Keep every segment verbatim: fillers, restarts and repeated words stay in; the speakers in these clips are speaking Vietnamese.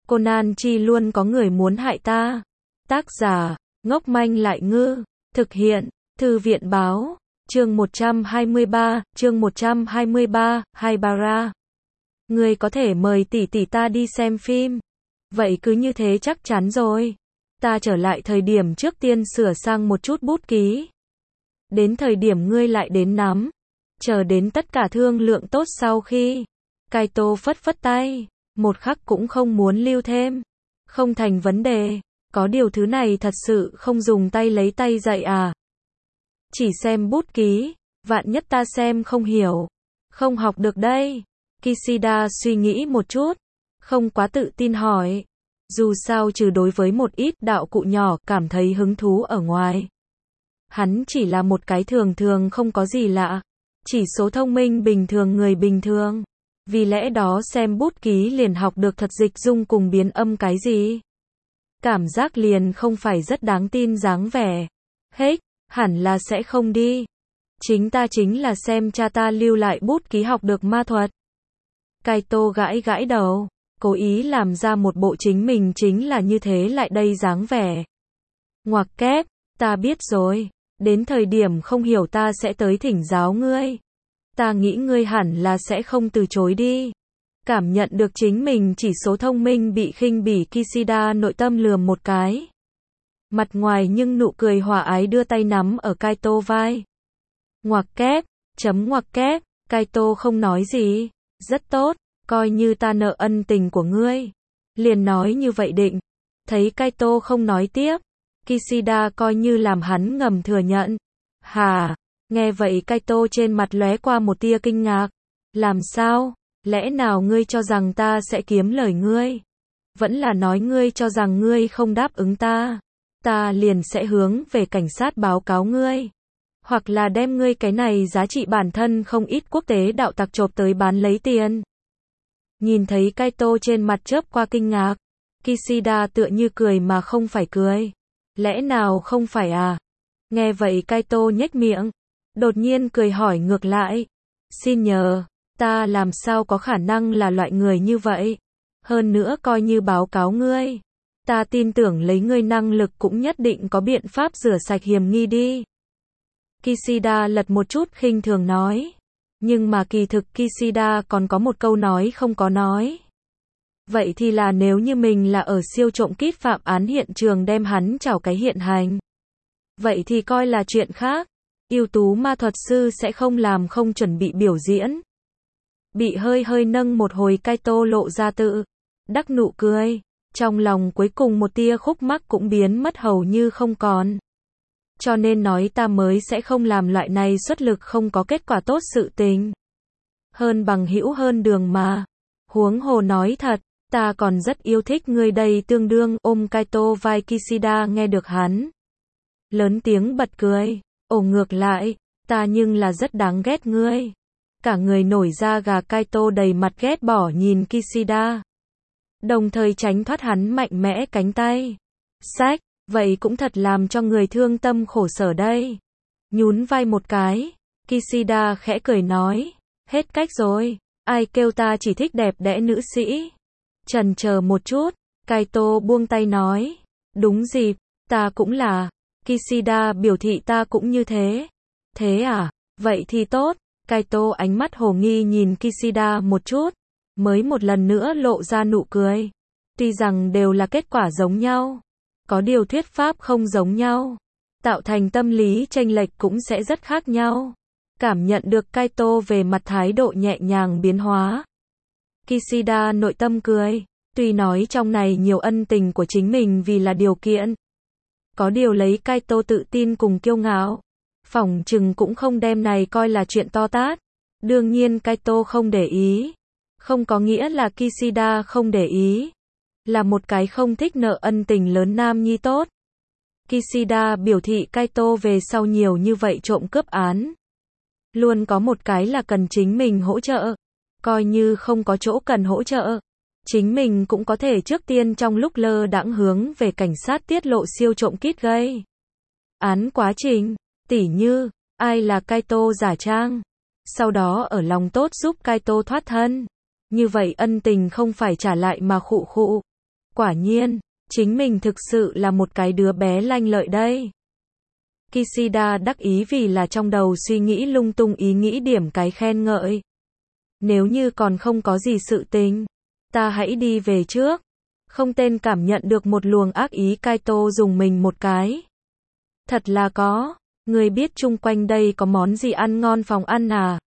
Conan chi luôn có người muốn hại ta. Tác giả, ngốc manh lại ngư. Thực hiện, Thư viện báo. Chương một trăm hai mươi ba, chương một trăm hai mươi ba, Haibara. Ngươi có thể mời tỷ tỷ ta đi xem phim. Vậy cứ như thế chắc chắn rồi. Ta trở lại thời điểm trước tiên sửa sang một chút bút ký. Đến thời điểm ngươi lại đến nắm. Chờ đến tất cả thương lượng tốt sau khi. Kaito phất phất tay. Một khắc cũng không muốn lưu thêm. Không thành vấn đề. Có điều thứ này thật sự không dùng tay lấy tay dạy à. Chỉ xem bút ký. Vạn nhất ta xem không hiểu. Không học được đây. Kishida suy nghĩ một chút. Không quá tự tin hỏi. Dù sao trừ đối với một ít đạo cụ nhỏ cảm thấy hứng thú ở ngoài. Hắn chỉ là một cái thường thường không có gì lạ. Chỉ số thông minh bình thường người bình thường. Vì lẽ đó xem bút ký liền học được thật dịch dung cùng biến âm cái gì. Cảm giác liền không phải rất đáng tin dáng vẻ. Hết, hẳn là sẽ không đi. Chính ta chính là xem cha ta lưu lại bút ký học được ma thuật. Kaito gãi gãi đầu. Cố ý làm ra một bộ chính mình chính là như thế lại đây dáng vẻ. Ngoặc kép, ta biết rồi. Đến thời điểm không hiểu ta sẽ tới thỉnh giáo ngươi. Ta nghĩ ngươi hẳn là sẽ không từ chối đi. Cảm nhận được chính mình chỉ số thông minh bị khinh bỉ, Kishida nội tâm lườm một cái. Mặt ngoài nhưng nụ cười hòa ái đưa tay nắm ở Kaito vai. Ngoặc kép, chấm ngoặc kép, Kaito không nói gì. Rất tốt, coi như ta nợ ân tình của ngươi. Liền nói như vậy định. Thấy Kaito không nói tiếp. Kishida coi như làm hắn ngầm thừa nhận. Hà, nghe vậy Kaito trên mặt lóe qua một tia kinh ngạc. Làm sao? Lẽ nào ngươi cho rằng ta sẽ kiếm lời ngươi? Vẫn là nói ngươi cho rằng ngươi không đáp ứng ta. Ta liền sẽ hướng về cảnh sát báo cáo ngươi. Hoặc là đem ngươi cái này giá trị bản thân không ít quốc tế đạo tặc chộp tới bán lấy tiền. Nhìn thấy Kaito trên mặt chớp qua kinh ngạc. Kishida tựa như cười mà không phải cười. Lẽ nào không phải à? Nghe vậy Kaito nhếch miệng. Đột nhiên cười hỏi ngược lại. Xin nhờ, ta làm sao có khả năng là loại người như vậy? Hơn nữa coi như báo cáo ngươi. Ta tin tưởng lấy ngươi năng lực cũng nhất định có biện pháp rửa sạch hiểm nghi đi. Kishida lật một chút khinh thường nói. Nhưng mà kỳ thực Kishida còn có một câu nói không có nói. Vậy thì là nếu như mình là ở siêu trộm kíp phạm án hiện trường đem hắn chảo cái hiện hành. Vậy thì coi là chuyện khác. Ưu tú ma thuật sư sẽ không làm không chuẩn bị biểu diễn. Bị hơi hơi nâng một hồi Kaito lộ ra tự đắc nụ cười. Trong lòng cuối cùng một tia khúc mắc cũng biến mất hầu như không còn. Cho nên nói ta mới sẽ không làm loại này xuất lực không có kết quả tốt sự tình. Hơn bằng hữu hơn đường mà. Huống hồ nói thật, ta còn rất yêu thích ngươi đây tương đương ôm Kaito vai Kishida nghe được hắn. Lớn tiếng bật cười. Ồ ngược lại, ta nhưng là rất đáng ghét ngươi. Cả người nổi da gà Kaito đầy mặt ghét bỏ nhìn Kishida. Đồng thời tránh thoát hắn mạnh mẽ cánh tay. Sách, vậy cũng thật làm cho người thương tâm khổ sở đây. Nhún vai một cái, Kishida khẽ cười nói. Hết cách rồi, ai kêu ta chỉ thích đẹp đẽ nữ sĩ. Chần chờ một chút, Kaito buông tay nói. Đúng dịp, ta cũng là. Kishida biểu thị ta cũng như thế. Thế à, vậy thì tốt. Kaito ánh mắt hồ nghi nhìn Kishida một chút. Mới một lần nữa lộ ra nụ cười. Tuy rằng đều là kết quả giống nhau. Có điều thuyết pháp không giống nhau. Tạo thành tâm lý chênh lệch cũng sẽ rất khác nhau. Cảm nhận được Kaito về mặt thái độ nhẹ nhàng biến hóa. Kishida nội tâm cười. Tuy nói trong này nhiều ân tình của chính mình vì là điều kiện. Có điều lấy Kaito tự tin cùng kiêu ngạo. Phỏng chừng cũng không đem này coi là chuyện to tát. Đương nhiên Kaito không để ý. Không có nghĩa là Kishida không để ý. Là một cái không thích nợ ân tình lớn nam nhi tốt. Kishida biểu thị Kaito về sau nhiều như vậy trộm cướp án. Luôn có một cái là cần chính mình hỗ trợ. Coi như không có chỗ cần hỗ trợ. Chính mình cũng có thể trước tiên trong lúc lơ đãng hướng về cảnh sát tiết lộ siêu trộm kít gây án quá trình. Tỉ như, ai là Kaito giả trang. Sau đó ở lòng tốt giúp Kaito thoát thân. Như vậy ân tình không phải trả lại mà khụ khụ. Quả nhiên, chính mình thực sự là một cái đứa bé lanh lợi đây. Kishida đắc ý vì là trong đầu suy nghĩ lung tung ý nghĩ điểm cái khen ngợi. Nếu như còn không có gì sự tình, ta hãy đi về trước. Không tên cảm nhận được một luồng ác ý Kaito dùng mình một cái. Thật là có, người biết chung quanh đây có món gì ăn ngon phòng ăn à?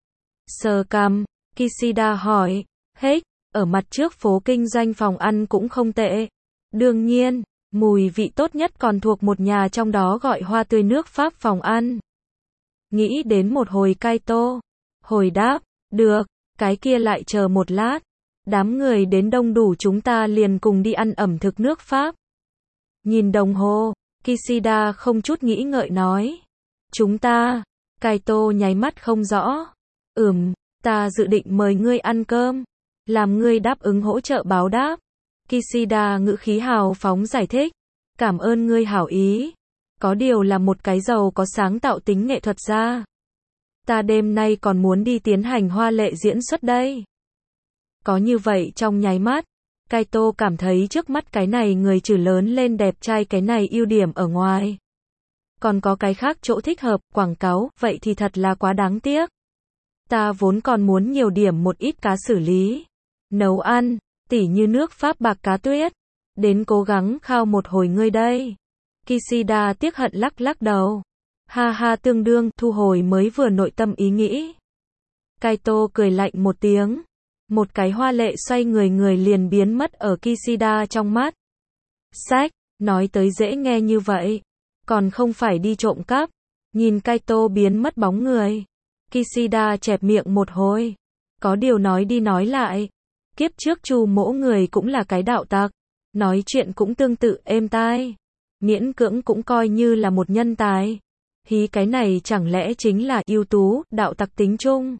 Sờ cằm, Kishida hỏi, hết, ở mặt trước phố kinh doanh phòng ăn cũng không tệ. Đương nhiên, mùi vị tốt nhất còn thuộc một nhà trong đó gọi Hoa Tươi nước Pháp phòng ăn. Nghĩ đến một hồi Kaito, hồi đáp, được, cái kia lại chờ một lát. Đám người đến đông đủ chúng ta liền cùng đi ăn ẩm thực nước Pháp. Nhìn đồng hồ, Kishida không chút nghĩ ngợi nói. Chúng ta, Kaito nháy mắt không rõ. Ừm, ta dự định mời ngươi ăn cơm. Làm ngươi đáp ứng hỗ trợ báo đáp. Kishida ngữ khí hào phóng giải thích. Cảm ơn ngươi hảo ý. Có điều là một cái giàu có sáng tạo tính nghệ thuật ra. Ta đêm nay còn muốn đi tiến hành hoa lệ diễn xuất đây. Có như vậy trong nháy mắt, Kaito cảm thấy trước mắt cái này người trừ lớn lên đẹp trai cái này ưu điểm ở ngoài. Còn có cái khác chỗ thích hợp, quảng cáo, vậy thì thật là quá đáng tiếc. Ta vốn còn muốn nhiều điểm một ít cá xử lý. Nấu ăn, tỉ như nước Pháp bạc cá tuyết. Đến cố gắng khao một hồi ngươi đây. Kishida tiếc hận lắc lắc đầu. Ha ha tương đương, thu hồi mới vừa nội tâm ý nghĩ. Kaito cười lạnh một tiếng. Một cái hoa lệ xoay người người liền biến mất ở Kishida trong mắt. Sách, nói tới dễ nghe như vậy. Còn không phải đi trộm cắp. Nhìn Kaito biến mất bóng người. Kishida chẹp miệng một hồi. Có điều nói đi nói lại. Kiếp trước Chu Mỗ người cũng là cái đạo tặc. Nói chuyện cũng tương tự êm tai. Miễn cưỡng cũng coi như là một nhân tài. Hí cái này chẳng lẽ chính là ưu tú, đạo tặc tính chung.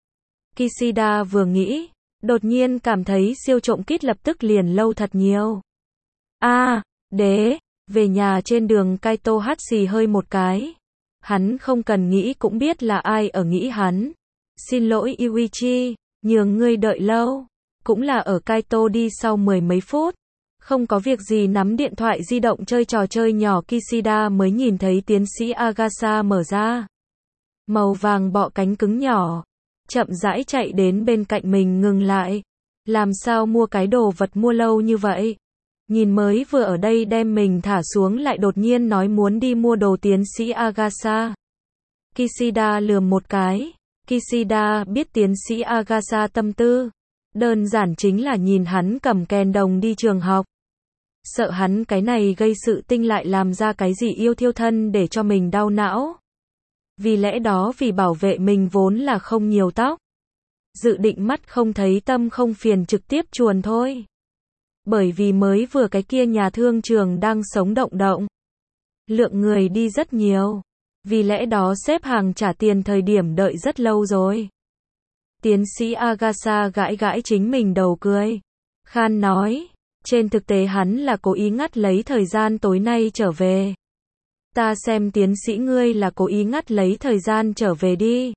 Kishida vừa nghĩ. Đột nhiên cảm thấy siêu trộm kít lập tức liền lâu thật nhiều. A, à, đế, về nhà trên đường Kaito hắt xì hơi một cái. Hắn không cần nghĩ cũng biết là ai ở nghĩ hắn. Xin lỗi Yuichi, nhường ngươi đợi lâu. Cũng là ở Kaito đi sau mười mấy phút. Không có việc gì nắm điện thoại di động chơi trò chơi nhỏ Kishida mới nhìn thấy tiến sĩ Agasa mở ra. Màu vàng bọ cánh cứng nhỏ. Chậm rãi chạy đến bên cạnh mình ngừng lại. Làm sao mua cái đồ vật mua lâu như vậy? Nhìn mới vừa ở đây đem mình thả xuống lại đột nhiên nói muốn đi mua đồ tiến sĩ Agasa. Kishida lườm một cái. Kishida biết tiến sĩ Agasa tâm tư. Đơn giản chính là nhìn hắn cầm kèn đồng đi trường học. Sợ hắn cái này gây sự tinh lại làm ra cái gì yêu thiêu thân để cho mình đau não. Vì lẽ đó vì bảo vệ mình vốn là không nhiều tóc. Dự định mắt không thấy tâm không phiền trực tiếp chuồn thôi. Bởi vì mới vừa cái kia nhà thương trường đang sống động động. Lượng người đi rất nhiều. Vì lẽ đó xếp hàng trả tiền thời điểm đợi rất lâu rồi. Tiến sĩ Agasa gãi gãi chính mình đầu cười. Khan nói. Trên thực tế hắn là cố ý ngắt lấy thời gian tối nay trở về. Ta xem tiến sĩ ngươi là cố ý ngắt lấy thời gian trở về đi.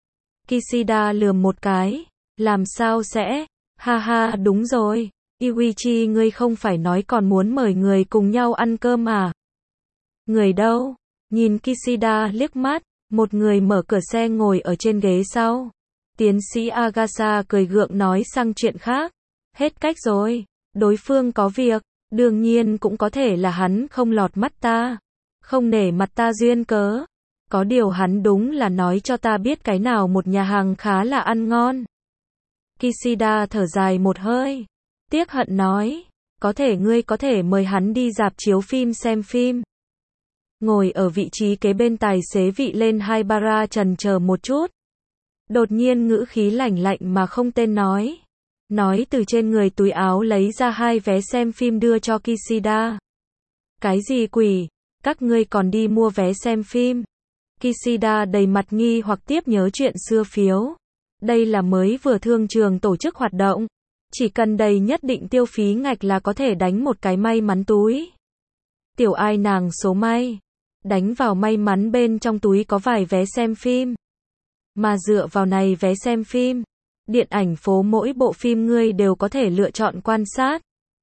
Kishida lườm một cái. Làm sao sẽ? Ha ha đúng rồi. Yuichi ngươi không phải nói còn muốn mời người cùng nhau ăn cơm à? Người đâu? Nhìn Kishida liếc mắt. Một người mở cửa xe ngồi ở trên ghế sau. Tiến sĩ Agasa cười gượng nói sang chuyện khác. Hết cách rồi. Đối phương có việc. Đương nhiên cũng có thể là hắn không lọt mắt ta. Không nể mặt ta duyên cớ. Có điều hắn đúng là nói cho ta biết cái nào một nhà hàng khá là ăn ngon. Kishida thở dài một hơi. Tiếc hận nói. Có thể ngươi có thể mời hắn đi rạp chiếu phim xem phim. Ngồi ở vị trí kế bên tài xế vị lên hai bara trần chờ một chút. Đột nhiên ngữ khí lạnh lạnh mà không tên nói. Nói từ trên người túi áo lấy ra hai vé xem phim đưa cho Kishida. Cái gì quỷ? Các ngươi còn đi mua vé xem phim. Kishida đầy mặt nghi hoặc tiếp nhớ chuyện xưa phiếu. Đây là mới vừa thương trường tổ chức hoạt động. Chỉ cần đầy nhất định tiêu phí ngạch là có thể đánh một cái may mắn túi. Tiểu ai nàng số may. Đánh vào may mắn bên trong túi có vài vé xem phim. Mà dựa vào này vé xem phim. Điện ảnh phố mỗi bộ phim ngươi đều có thể lựa chọn quan sát.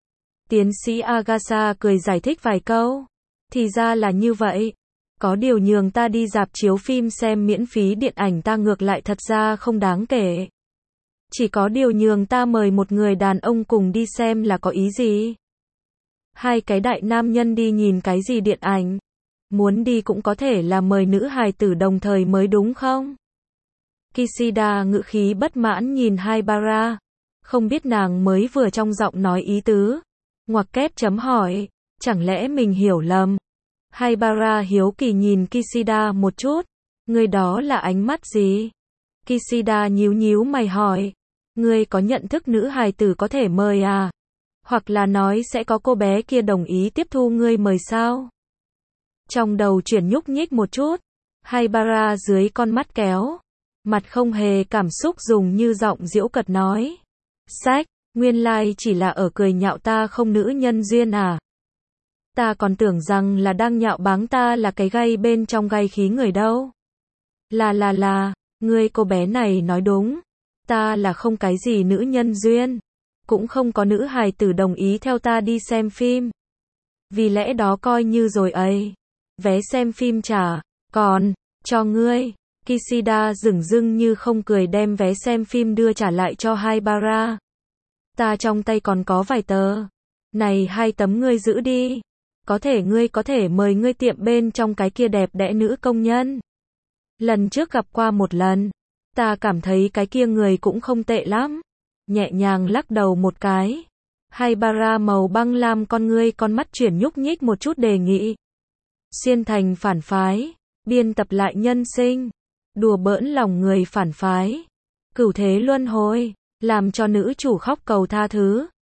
Tiến sĩ Agasha cười giải thích vài câu. Thì ra là như vậy. Có điều nhường ta đi rạp chiếu phim xem miễn phí điện ảnh ta ngược lại thật ra không đáng kể. Chỉ có điều nhường ta mời một người đàn ông cùng đi xem là có ý gì? Hai cái đại nam nhân đi nhìn cái gì điện ảnh? Muốn đi cũng có thể là mời nữ hài tử đồng thời mới đúng không? Kishida ngữ khí bất mãn nhìn Haibara. Không biết nàng mới vừa trong giọng nói ý tứ. Ngoặc kép chấm hỏi. Chẳng lẽ mình hiểu lầm? Haibara hiếu kỳ nhìn Kishida một chút. Người đó là ánh mắt gì? Kishida nhíu nhíu mày hỏi. Ngươi có nhận thức nữ hài tử có thể mời à? Hoặc là nói sẽ có cô bé kia đồng ý tiếp thu ngươi mời sao? Trong đầu chuyển nhúc nhích một chút. Haibara dưới con mắt kéo. Mặt không hề cảm xúc dùng như giọng giễu cợt nói. Sách, nguyên lai chỉ là ở cười nhạo ta không nữ nhân duyên à? Ta còn tưởng rằng là đang nhạo báng ta là cái gay bên trong gay khí người đâu. Là là là, ngươi cô bé này nói đúng. Ta là không cái gì nữ nhân duyên. Cũng không có nữ hài tử đồng ý theo ta đi xem phim. Vì lẽ đó coi như rồi ấy. Vé xem phim trả, còn, cho ngươi. Kishida dửng dưng như không cười đem vé xem phim đưa trả lại cho Haibara. Ta trong tay còn có vài tờ. Này hai tấm ngươi giữ đi. Có thể ngươi có thể mời ngươi tiệm bên trong cái kia đẹp đẽ nữ công nhân. Lần trước gặp qua một lần. Ta cảm thấy cái kia người cũng không tệ lắm. Nhẹ nhàng lắc đầu một cái. Haibara màu băng lam con ngươi con mắt chuyển nhúc nhích một chút đề nghị. Xuyên thành phản phái. Biên tập lại nhân sinh. Đùa bỡn lòng người phản phái. Cửu thế luân hồi. Làm cho nữ chủ khóc cầu tha thứ.